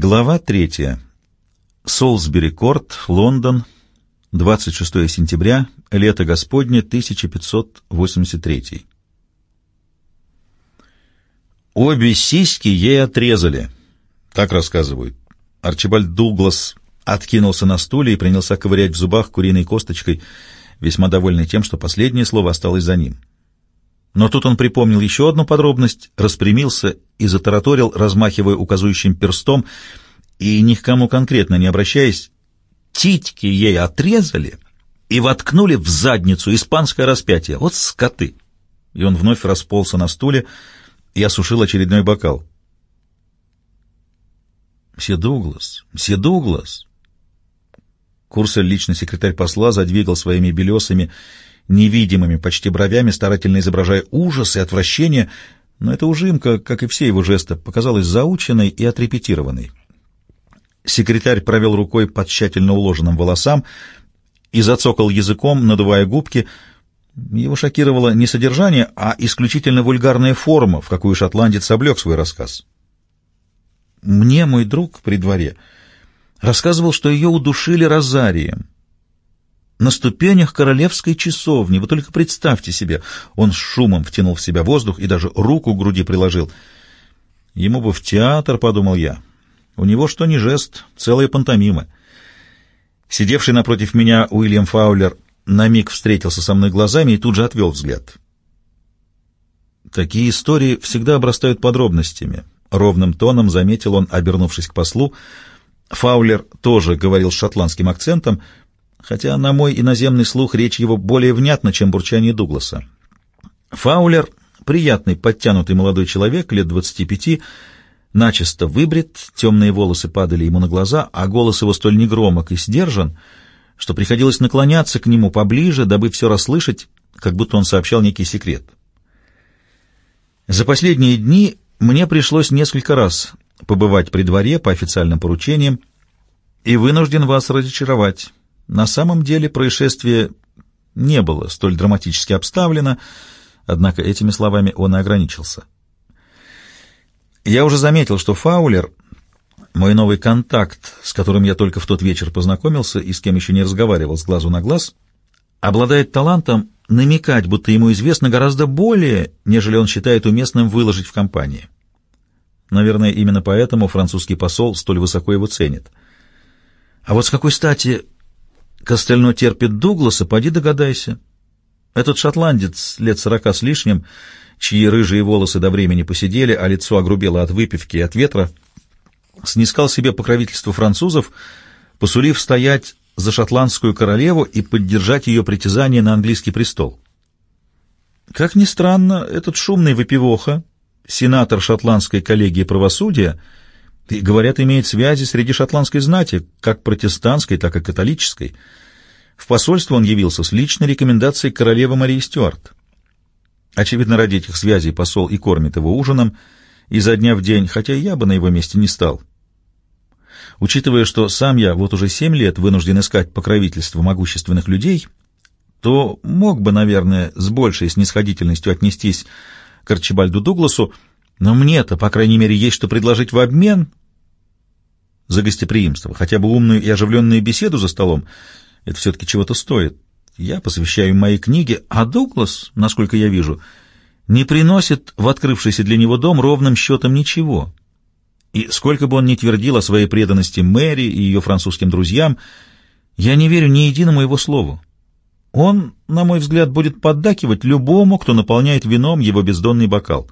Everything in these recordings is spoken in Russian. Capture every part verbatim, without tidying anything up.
Глава третья. Солсбери-Корт, Лондон, двадцать шестое сентября, лето Господне, тысяча пятьсот восемьдесят третий. Обе сиськи ей отрезали, так рассказывают. Арчибальд Дуглас откинулся на стуле и принялся ковырять в зубах куриной косточкой, весьма довольный тем, что последнее слово осталось за ним. Но тут он припомнил еще одну подробность, распрямился и затараторил, размахивая указующим перстом и ни к кому конкретно не обращаясь. Титьки ей отрезали и воткнули в задницу испанское распятие. Вот скоты! И он вновь расползся на стуле и осушил очередной бокал. «Мсье Дуглас, мсье Дуглас!» Курсель, личный секретарь посла, задвигал своими белесыми, невидимыми почти бровями, старательно изображая ужас и отвращение, но эта ужимка, как и все его жесты, показалась заученной и отрепетированной. Секретарь провел рукой по тщательно уложенным волосам и зацокал языком, надувая губки. Его шокировало не содержание, а исключительно вульгарная форма, в какую шотландец облег свой рассказ. «Мне мой друг при дворе рассказывал, что ее удушили розарием на ступенях королевской часовни. Вы только представьте себе!» Он с шумом втянул в себя воздух и даже руку к груди приложил. «Ему бы в театр», — подумал я. «У него что ни жест, целая пантомима». Сидевший напротив меня Уильям Фаулер на миг встретился со мной глазами и тут же отвел взгляд. «Такие истории всегда обрастают подробностями», — ровным тоном заметил он, обернувшись к послу. Фаулер тоже говорил с шотландским акцентом, хотя на мой иноземный слух речь его более внятна, чем бурчание Дугласа. Фаулер — приятный, подтянутый молодой человек, лет двадцати пяти, начисто выбрит, темные волосы падали ему на глаза, а голос его столь негромок и сдержан, что приходилось наклоняться к нему поближе, дабы все расслышать, как будто он сообщал некий секрет. За последние дни мне пришлось несколько раз побывать при дворе по официальным поручениям и вынужден вас разочаровать. На самом деле происшествие не было столь драматически обставлено, однако этими словами он и ограничился. Я уже заметил, что Фаулер, мой новый контакт, с которым я только в тот вечер познакомился и с кем еще не разговаривал с глазу на глаз, обладает талантом намекать, будто ему известно гораздо более, нежели он считает уместным выложить в компании. Наверное, именно поэтому французский посол столь высоко его ценит. А вот с какой стати Костельно терпит Дугласа, поди догадайся. Этот шотландец лет сорока с лишним, чьи рыжие волосы до времени поседели, а лицо огрубело от выпивки и от ветра, снискал себе покровительство французов, посулив стоять за шотландскую королеву и поддержать ее притязание на английский престол. Как ни странно, этот шумный выпивоха, сенатор шотландской коллегии правосудия, и, говорят, имеет связи среди шотландской знати, как протестантской, так и католической. В посольство он явился с личной рекомендацией королевы Марии Стюарт. Очевидно, ради этих связей посол и кормит его ужином изо дня в день, хотя я бы на его месте не стал. Учитывая, что сам я вот уже семь лет вынужден искать покровительство могущественных людей, то мог бы, наверное, с большей снисходительностью отнестись к Арчибальду Дугласу, но мне-то, по крайней мере, есть что предложить в обмен за гостеприимство, хотя бы умную и оживленную беседу за столом. Это все-таки чего-то стоит. Я посвящаю мои книги, а Дуглас, насколько я вижу, не приносит в открывшийся для него дом ровным счетом ничего. И сколько бы он ни твердил о своей преданности Мэри и ее французским друзьям, я не верю ни единому его слову. Он, на мой взгляд, будет поддакивать любому, кто наполняет вином его бездонный бокал.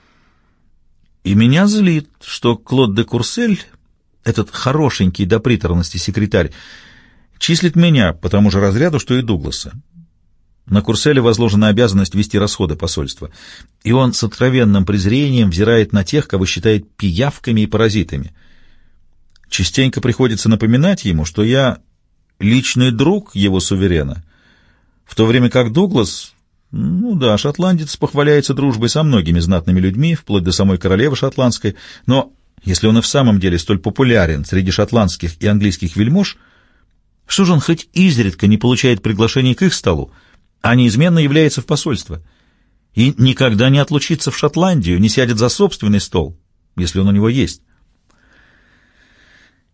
И меня злит, что Клод де Курсель, этот хорошенький до приторности секретарь, числит меня по тому же разряду, что и Дугласа. На Курселе возложена обязанность вести расходы посольства, и он с откровенным презрением взирает на тех, кого считает пиявками и паразитами. Частенько приходится напоминать ему, что я личный друг его суверена, в то время как Дуглас... Ну да, шотландец похваляется дружбой со многими знатными людьми, вплоть до самой королевы шотландской, но если он и в самом деле столь популярен среди шотландских и английских вельмож, что же он хоть изредка не получает приглашений к их столу, а неизменно является в посольство, и никогда не отлучится в Шотландию, не сядет за собственный стол, если он у него есть?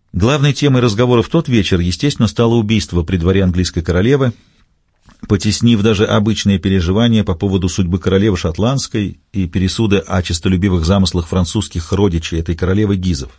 Главной темой разговора в тот вечер, естественно, стало убийство при дворе английской королевы, потеснив даже обычные переживания по поводу судьбы королевы шотландской и пересуды о честолюбивых замыслах французских родичей этой королевы Гизов.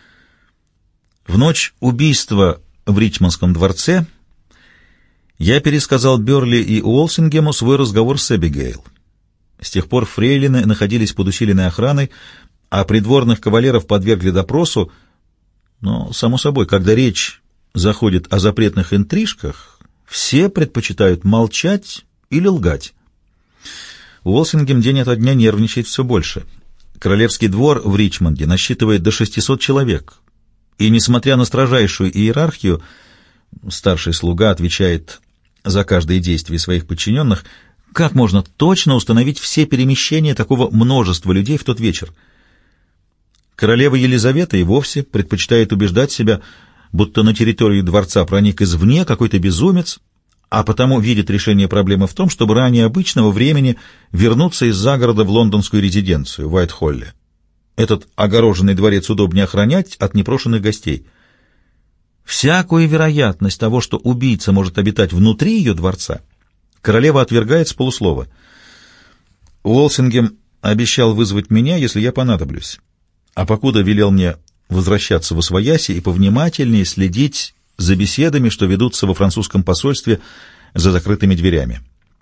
В ночь убийства в Ричмондском дворце я пересказал Бёрли и Уолсингему свой разговор с Эбигейл. С тех пор фрейлины находились под усиленной охраной, а придворных кавалеров подвергли допросу, но, само собой, когда речь заходит о запретных интрижках, все предпочитают молчать или лгать. Уолсингем день ото дня нервничает все больше. Королевский двор в Ричмонде насчитывает до шестисот человек, и, несмотря на строжайшую иерархию, старший слуга отвечает за каждое действие своих подчиненных, как можно точно установить все перемещения такого множества людей в тот вечер? Королева Елизавета и вовсе предпочитает убеждать себя, будто на территорию дворца проник извне какой-то безумец, а потому видит решение проблемы в том, чтобы ранее обычного времени вернуться из загорода в лондонскую резиденцию в Уайт-Холле. Этот огороженный дворец удобнее охранять от непрошенных гостей. Всякую вероятность того, что убийца может обитать внутри ее дворца, королева отвергает с полуслова. Уолсингем обещал вызвать меня, если я понадоблюсь, а покуда велел мне возвращаться во свояси и повнимательнее следить за беседами, что ведутся во французском посольстве за закрытыми дверями.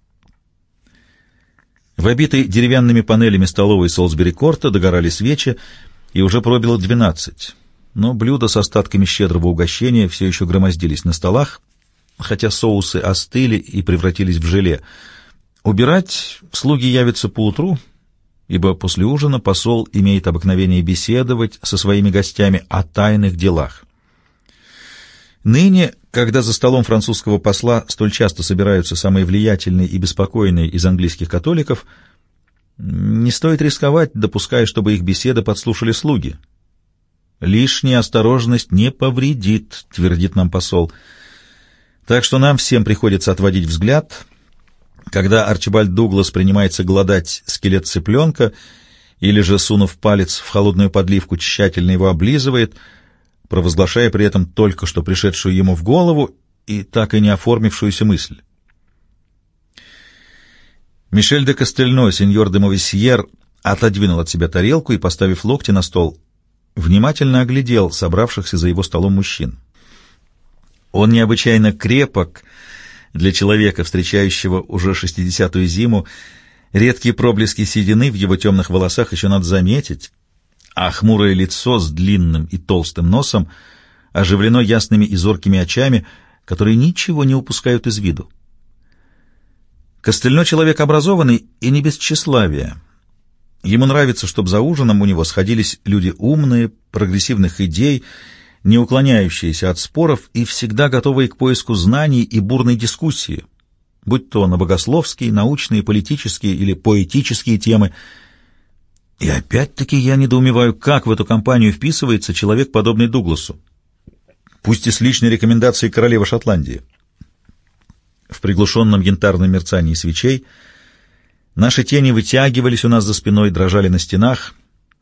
В обитой деревянными панелями столовой Солсбери-Корта догорали свечи, и уже пробило двенадцать, но блюда с остатками щедрого угощения все еще громоздились на столах, хотя соусы остыли и превратились в желе. Убирать слуги явятся поутру, ибо после ужина посол имеет обыкновение беседовать со своими гостями о тайных делах. Ныне, когда за столом французского посла столь часто собираются самые влиятельные и беспокойные из английских католиков, не стоит рисковать, допуская, чтобы их беседы подслушали слуги. «Лишняя осторожность не повредит», — твердит нам посол. Так что нам всем приходится отводить взгляд, когда Арчибальд Дуглас принимается глодать скелет цыпленка или же, сунув палец в холодную подливку, тщательно его облизывает, провозглашая при этом только что пришедшую ему в голову и так и не оформившуюся мысль. Мишель де Кастельно, сеньор де Мовесьер, отодвинул от себя тарелку и, поставив локти на стол, внимательно оглядел собравшихся за его столом мужчин. Он необычайно крепок для человека, встречающего уже шестидесятую зиму. Редкие проблески седины в его темных волосах еще надо заметить, а хмурое лицо с длинным и толстым носом оживлено ясными и зоркими очами, которые ничего не упускают из виду. Костельно человек образованный и не без тщеславия. Ему нравится, чтобы за ужином у него сходились люди умные, прогрессивных идей, не уклоняющиеся от споров и всегда готовые к поиску знаний и бурной дискуссии, будь то на богословские, научные, политические или поэтические темы. И опять-таки я недоумеваю, как в эту компанию вписывается человек, подобный Дугласу, пусть и с личной рекомендацией королевы Шотландии. В приглушенном янтарном мерцании свечей наши тени вытягивались у нас за спиной, дрожали на стенах.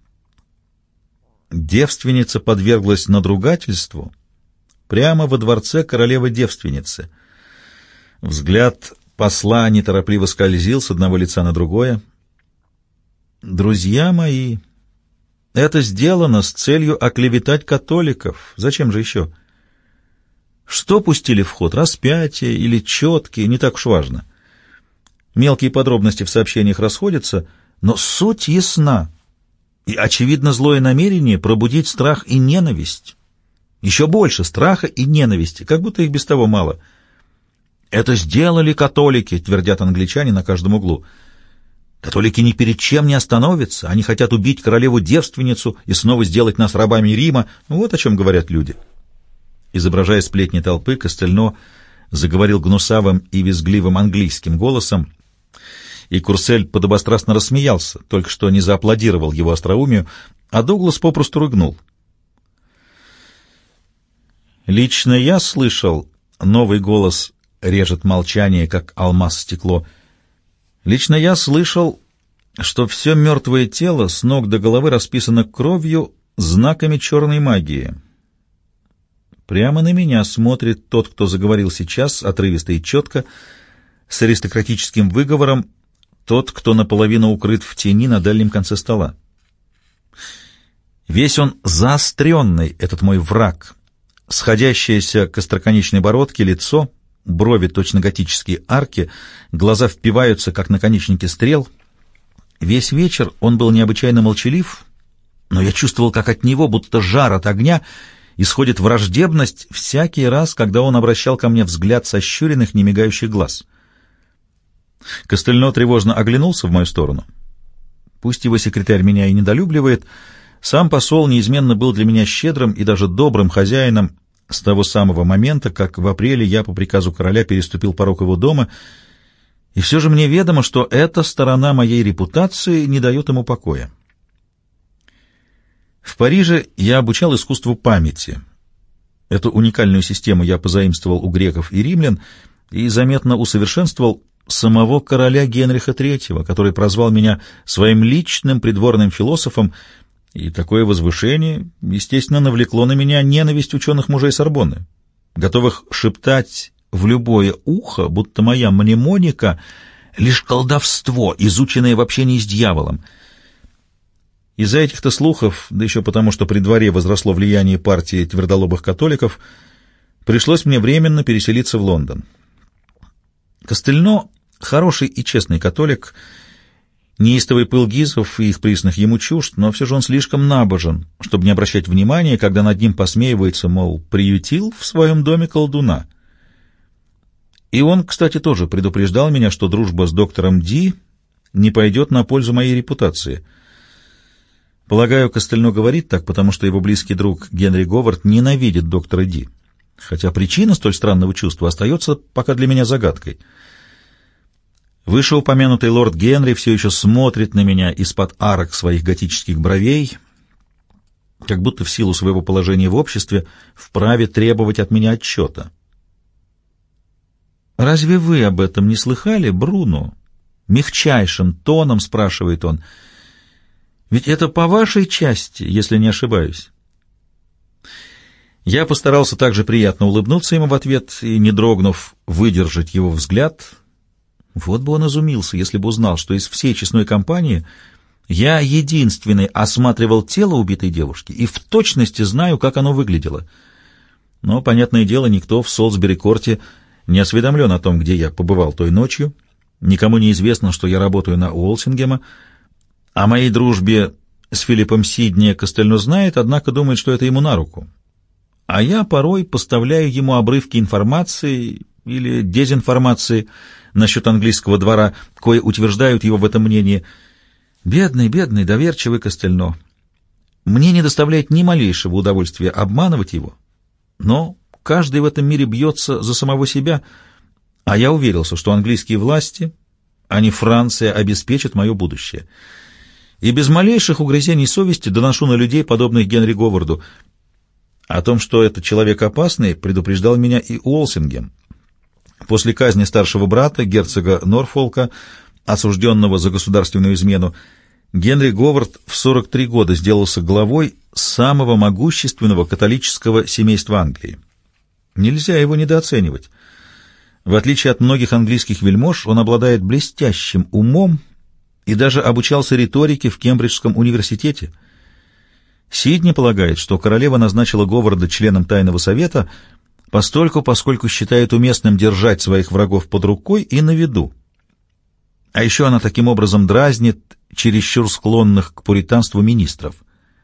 Девственница подверглась надругательству прямо во дворце королевы-девственницы. Взгляд посла неторопливо скользил с одного лица на другое. «Друзья мои, это сделано с целью оклеветать католиков. Зачем же еще? Что пустили в ход, распятие или четки, не так уж важно. Мелкие подробности в сообщениях расходятся, но суть ясна. И, очевидно, злое намерение пробудить страх и ненависть. Еще больше страха и ненависти, как будто их без того мало. «Это сделали католики», — твердят англичане на каждом углу. Католики ни перед чем не остановятся. Они хотят убить королеву-девственницу и снова сделать нас рабами Рима. Вот о чем говорят люди. Изображая сплетни толпы, Костельно заговорил гнусавым и визгливым английским голосом, и Курсель подобострастно рассмеялся, только что не зааплодировал его остроумию, а Дуглас попросту рыгнул. «Лично я слышал», — новый голос режет молчание, как алмаз стекло, «лично я слышал, что все мертвое тело с ног до головы расписано кровью, знаками черной магии. Прямо на меня смотрит тот, кто заговорил сейчас, отрывисто и четко, с аристократическим выговором, тот, кто наполовину укрыт в тени на дальнем конце стола. Весь он заостренный, этот мой враг, сходящееся к остроконечной бородке лицо, брови точно готические арки, глаза впиваются, как наконечники стрел. Весь вечер он был необычайно молчалив, но я чувствовал, как от него, будто жар от огня, исходит враждебность всякий раз, когда он обращал ко мне взгляд сощуренных, немигающих глаз. Костельно тревожно оглянулся в мою сторону. Пусть его секретарь меня и недолюбливает, сам посол неизменно был для меня щедрым и даже добрым хозяином с того самого момента, как в апреле я по приказу короля переступил порог его дома, и все же мне ведомо, что эта сторона моей репутации не дает ему покоя. В Париже я обучал искусству памяти. Эту уникальную систему я позаимствовал у греков и римлян и заметно усовершенствовал самого короля Генриха третьего, который прозвал меня своим личным придворным философом, и такое возвышение, естественно, навлекло на меня ненависть ученых мужей Сорбонны, готовых шептать в любое ухо, будто моя мнемоника — лишь колдовство, изученное в общении с дьяволом. Из-за этих-то слухов, да еще потому, что при дворе возросло влияние партии твердолобых католиков, пришлось мне временно переселиться в Лондон. Костельно — хороший и честный католик. Неистовый пыл гизов и их присных ему чужд, но все же он слишком набожен, чтобы не обращать внимания, когда над ним посмеивается, мол, приютил в своем доме колдуна. И он, кстати, тоже предупреждал меня, что дружба с доктором Ди не пойдет на пользу моей репутации. Полагаю, Костельно говорит так, потому что его близкий друг Генри Говард ненавидит доктора Ди, хотя причина столь странного чувства остается пока для меня загадкой. Вышеупомянутый лорд Генри все еще смотрит на меня из-под арок своих готических бровей, как будто в силу своего положения в обществе вправе требовать от меня отчета. «Разве вы об этом не слыхали, Бруно?» — мягчайшим тоном спрашивает он. «Ведь это по вашей части, если не ошибаюсь». Я постарался также приятно улыбнуться ему в ответ и, не дрогнув, выдержать его взгляд. Вот бы он изумился, если бы узнал, что из всей честной компании я единственный осматривал тело убитой девушки и в точности знаю, как оно выглядело. Но, понятное дело, никто в Солсбери-Корте не осведомлен о том, где я побывал той ночью. Никому не известно, что я работаю на Уолсингема. О моей дружбе с Филиппом Сидни Костельно знает, однако думает, что это ему на руку. А я порой поставляю ему обрывки информации или дезинформации насчет английского двора, кое утверждают его в этом мнении. Бедный, бедный, доверчивый Костельно. Мне не доставляет ни малейшего удовольствия обманывать его, но каждый в этом мире бьется за самого себя, а я уверился, что английские власти, а не Франция, обеспечат мое будущее. И без малейших угрызений совести доношу на людей, подобных Генри Говарду. О том, что этот человек опасный, предупреждал меня и Уолсингем. После казни старшего брата, герцога Норфолка, осужденного за государственную измену, Генри Говард в сорок три года сделался главой самого могущественного католического семейства Англии. Нельзя его недооценивать. В отличие от многих английских вельмож, он обладает блестящим умом и даже обучался риторике в Кембриджском университете. Сидни полагает, что королева назначила Говарда членом Тайного совета постольку, поскольку считает уместным держать своих врагов под рукой и на виду. А еще она таким образом дразнит чересчур склонных к пуританству министров.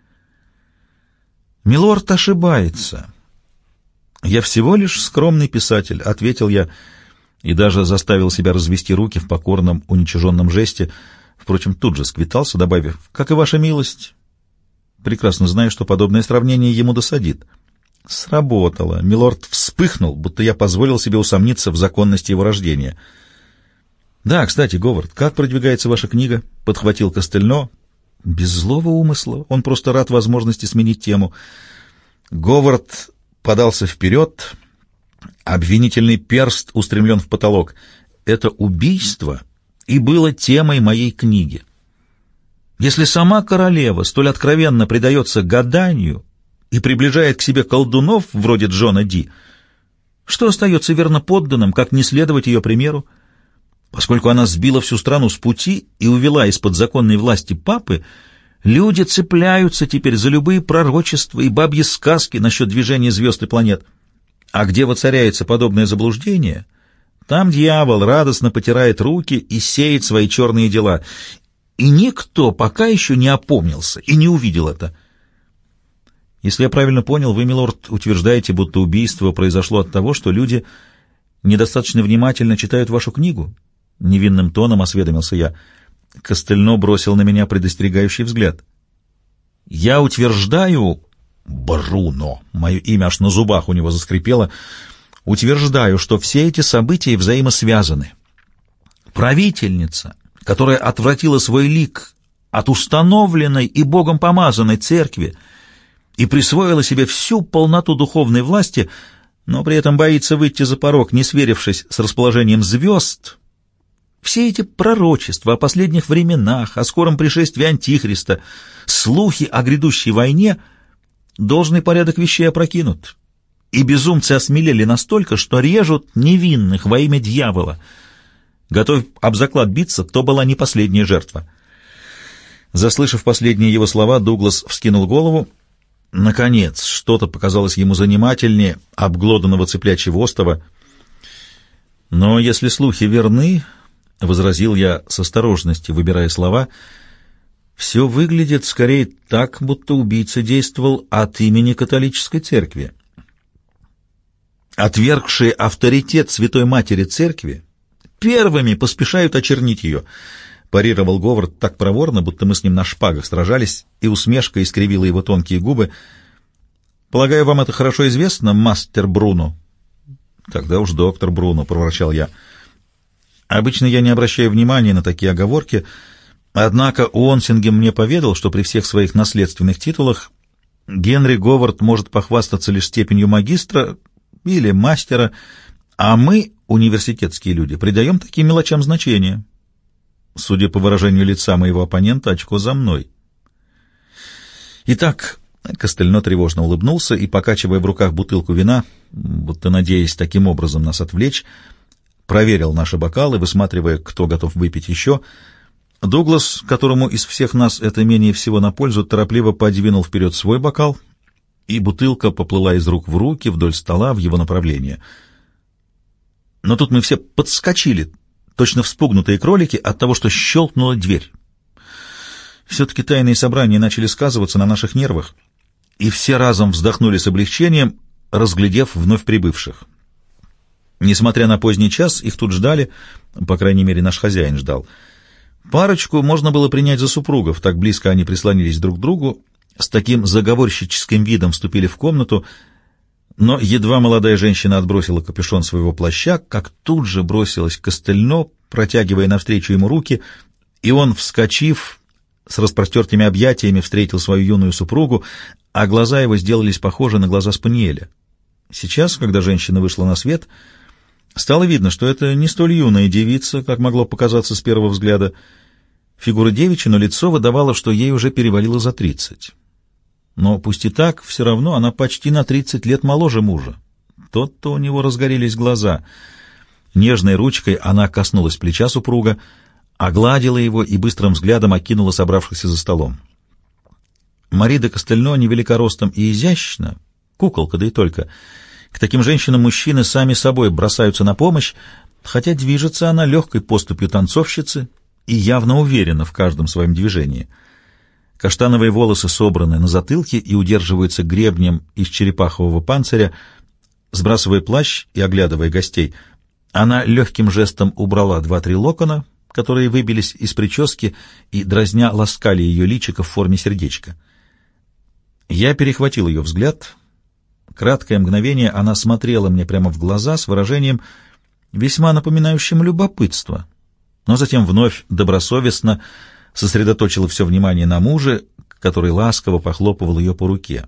«Милорд ошибается. Я всего лишь скромный писатель», — ответил я, и даже заставил себя развести руки в покорном, уничиженном жесте, впрочем, тут же сквитался, добавив: «Как и ваша милость». Прекрасно знаю, что подобное сравнение ему досадит. Сработало. Милорд вспыхнул, будто я позволил себе усомниться в законности его рождения. «Да, кстати, Говард, как продвигается ваша книга?» — подхватил Костельно. Без злого умысла, он просто рад возможности сменить тему. Говард подался вперед, обвинительный перст устремлен в потолок. Это убийство и было темой моей книги. Если сама королева столь откровенно предается гаданию, и приближает к себе колдунов вроде Джона Ди, что остается верно подданным, как не следовать ее примеру? Поскольку она сбила всю страну с пути и увела из-под законной власти папы, люди цепляются теперь за любые пророчества и бабьи сказки насчет движения звезд и планет. А где воцаряется подобное заблуждение, там дьявол радостно потирает руки и сеет свои черные дела. И никто пока еще не опомнился и не увидел это. Если я правильно понял, вы, милорд, утверждаете, будто убийство произошло от того, что люди недостаточно внимательно читают вашу книгу? Невинным тоном осведомился я. Костельно бросил на меня предостерегающий взгляд. Я утверждаю, Бруно, мое имя аж на зубах у него заскрипело, утверждаю, что все эти события взаимосвязаны. Правительница, которая отвратила свой лик от установленной и Богом помазанной церкви и присвоила себе всю полноту духовной власти, но при этом боится выйти за порог, не сверившись с расположением звезд. Все эти пророчества о последних временах, о скором пришествии Антихриста, слухи о грядущей войне, должный порядок вещей опрокинут, и безумцы осмелели настолько, что режут невинных во имя дьявола. Готовь об заклад биться, то была не последняя жертва. Заслышав последние его слова, Дуглас вскинул голову. Наконец, что-то показалось ему занимательнее обглоданного цыплячьего остова. Но если слухи верны, — возразил я с осторожностью, выбирая слова, — все выглядит скорее так, будто убийца действовал от имени католической церкви. Отвергшие авторитет Святой Матери Церкви первыми поспешают очернить ее, — парировал Говард так проворно, будто мы с ним на шпагах сражались, и усмешка искривила его тонкие губы. — Полагаю, вам это хорошо известно, мастер Бруно? — Тогда уж доктор Бруно, — проворчал я. Обычно я не обращаю внимания на такие оговорки, однако Уонсингем мне поведал, что при всех своих наследственных титулах Генри Говард может похвастаться лишь степенью магистра или мастера, а мы, университетские люди, придаем таким мелочам значение. Судя по выражению лица моего оппонента, очко за мной. Итак, Костельно тревожно улыбнулся и, покачивая в руках бутылку вина, будто надеясь таким образом нас отвлечь, проверил наши бокалы, высматривая, кто готов выпить еще. Дуглас, которому из всех нас это менее всего на пользу, торопливо подвинул вперед свой бокал, и бутылка поплыла из рук в руки вдоль стола в его направлении. Но тут мы все подскочили, точно вспугнутые кролики, от того, что щелкнула дверь. Все-таки тайные собрания начали сказываться на наших нервах, и все разом вздохнули с облегчением, разглядев вновь прибывших. Несмотря на поздний час, их тут ждали, по крайней мере, наш хозяин ждал. Парочку можно было принять за супругов, так близко они прислонились друг к другу, с таким заговорщическим видом вступили в комнату, но едва молодая женщина отбросила капюшон своего плаща, как тут же бросилась к Костельно, протягивая навстречу ему руки, и он, вскочив, с распростертыми объятиями встретил свою юную супругу, а глаза его сделались похожи на глаза спаниеля. Сейчас, когда женщина вышла на свет, стало видно, что это не столь юная девица, как могло показаться с первого взгляда. Фигура девичья, но лицо выдавало, что ей уже перевалило за тридцать. Но пусть и так, все равно она почти на тридцать лет моложе мужа. Тот-то у него разгорелись глаза. Нежной ручкой она коснулась плеча супруга, огладила его и быстрым взглядом окинула собравшихся за столом. Мари де Костельно невелика ростом и изящна, куколка, да и только. К таким женщинам мужчины сами собой бросаются на помощь, хотя движется она легкой поступью танцовщицы и явно уверена в каждом своем движении. Каштановые волосы собраны на затылке и удерживаются гребнем из черепахового панциря. Сбрасывая плащ и оглядывая гостей, она легким жестом убрала два-три локона, которые выбились из прически и, дразня, ласкали ее личико в форме сердечка. Я перехватил ее взгляд. Краткое мгновение она смотрела мне прямо в глаза с выражением, весьма напоминающим любопытство, но затем вновь добросовестно сосредоточила все внимание на муже, который ласково похлопывал ее по руке.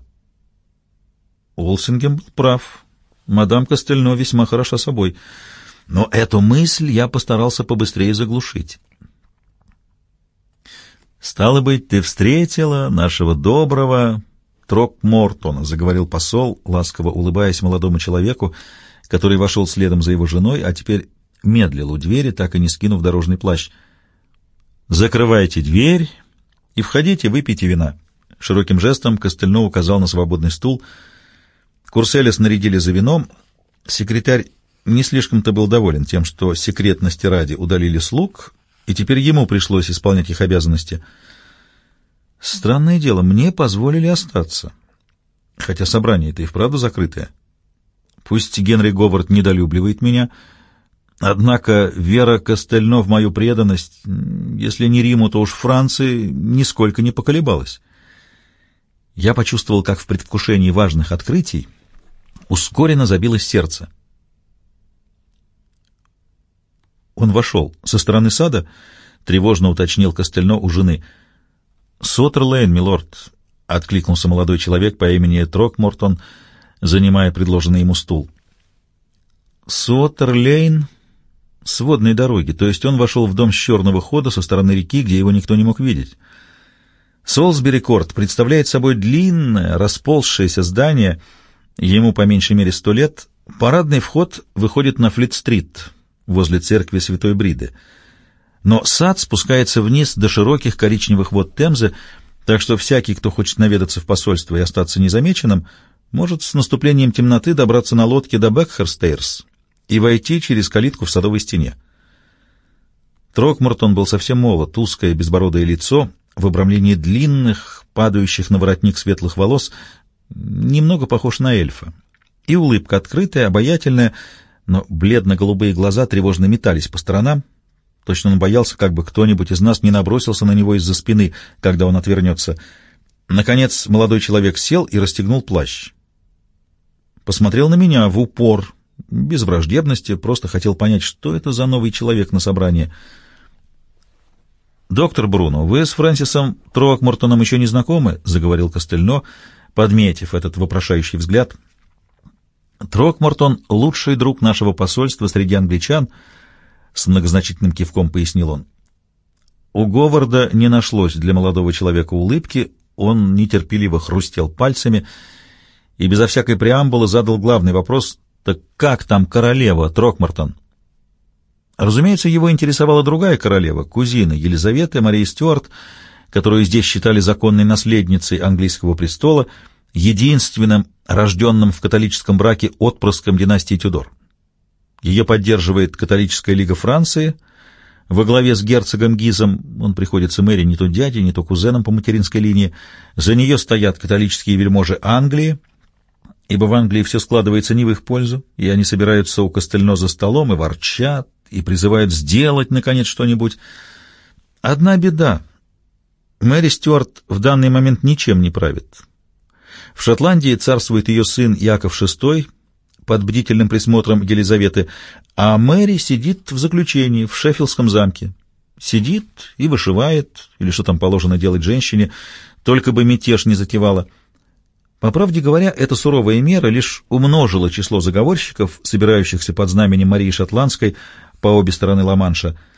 Уолсингем был прав. Мадам Костельно весьма хороша собой. Но эту мысль я постарался побыстрее заглушить. «Стало быть, ты встретила нашего доброго, Трокмортона», — заговорил посол, ласково улыбаясь молодому человеку, который вошел следом за его женой, а теперь медлил у двери, так и не скинув дорожный плащ. «Закрывайте дверь и входите, выпейте вина». Широким жестом Костельно указал на свободный стул. Курселя снарядили за вином. Секретарь не слишком-то был доволен тем, что секретности ради удалили слуг, и теперь ему пришлось исполнять их обязанности. Странное дело, мне позволили остаться, хотя собрание-то и вправду закрытое. Пусть Генри Говард недолюбливает меня, однако вера Костельно в мою преданность, если не Риму, то уж Франции, нисколько не поколебалась. Я почувствовал, как в предвкушении важных открытий ускоренно забилось сердце. Он вошел со стороны сада, тревожно уточнил Костельно у жены. «Сотер-Лейн, милорд», — откликнулся молодой человек по имени Трокмортон, занимая предложенный ему стул. «Сотер-Лейн с водной дороги», то есть он вошел в дом с черного хода со стороны реки, где его никто не мог видеть. Солсбери-Корт представляет собой длинное, расползшееся здание, ему по меньшей мере сто лет. Парадный вход выходит на Флит-стрит, возле церкви Святой Бриды. Но сад спускается вниз до широких коричневых вод Темзы, так что всякий, кто хочет наведаться в посольство и остаться незамеченным, может с наступлением темноты добраться на лодке до Бекхерстейрс и войти через калитку в садовой стене. Трокмортон был совсем молод, узкое безбородое лицо в обрамлении длинных, падающих на воротник светлых волос, немного похож на эльфа. И улыбка открытая, обаятельная, но бледно-голубые глаза тревожно метались по сторонам. Точно он боялся, как бы кто-нибудь из нас не набросился на него из-за спины, когда он отвернется. Наконец молодой человек сел и расстегнул плащ. Посмотрел на меня в упор, без враждебности, просто хотел понять, что это за новый человек на собрании. «Доктор Бруно, вы с Фрэнсисом Трокмортоном еще не знакомы?» — заговорил Костельно, подметив этот вопрошающий взгляд. «Трокмортон — лучший друг нашего посольства среди англичан», — с многозначительным кивком пояснил он. У Говарда не нашлось для молодого человека улыбки, он нетерпеливо хрустел пальцами и безо всякой преамбулы задал главный вопрос: «Так как там королева, Трокмортон?» Разумеется, его интересовала другая королева, кузина Елизаветы, Мария Стюарт, которую здесь считали законной наследницей английского престола, единственным рожденным в католическом браке отпрыском династии Тюдор. Ее поддерживает католическая лига Франции во главе с герцогом Гизом, он приходится Мэри не то дядей, не то кузеном по материнской линии. За нее стоят католические вельможи Англии, ибо в Англии все складывается не в их пользу, и они собираются у Костельно за столом и ворчат, и призывают сделать, наконец, что-нибудь. Одна беда. Мэри Стюарт в данный момент ничем не правит. В Шотландии царствует ее сын Яков шестой под бдительным присмотром Елизаветы, а Мэри сидит в заключении в Шеффилдском замке. Сидит и вышивает, или что там положено делать женщине, только бы мятеж не затевала. По правде говоря, эта суровая мера лишь умножила число заговорщиков, собирающихся под знаменем Марии Шотландской по обе стороны Ла-Манша.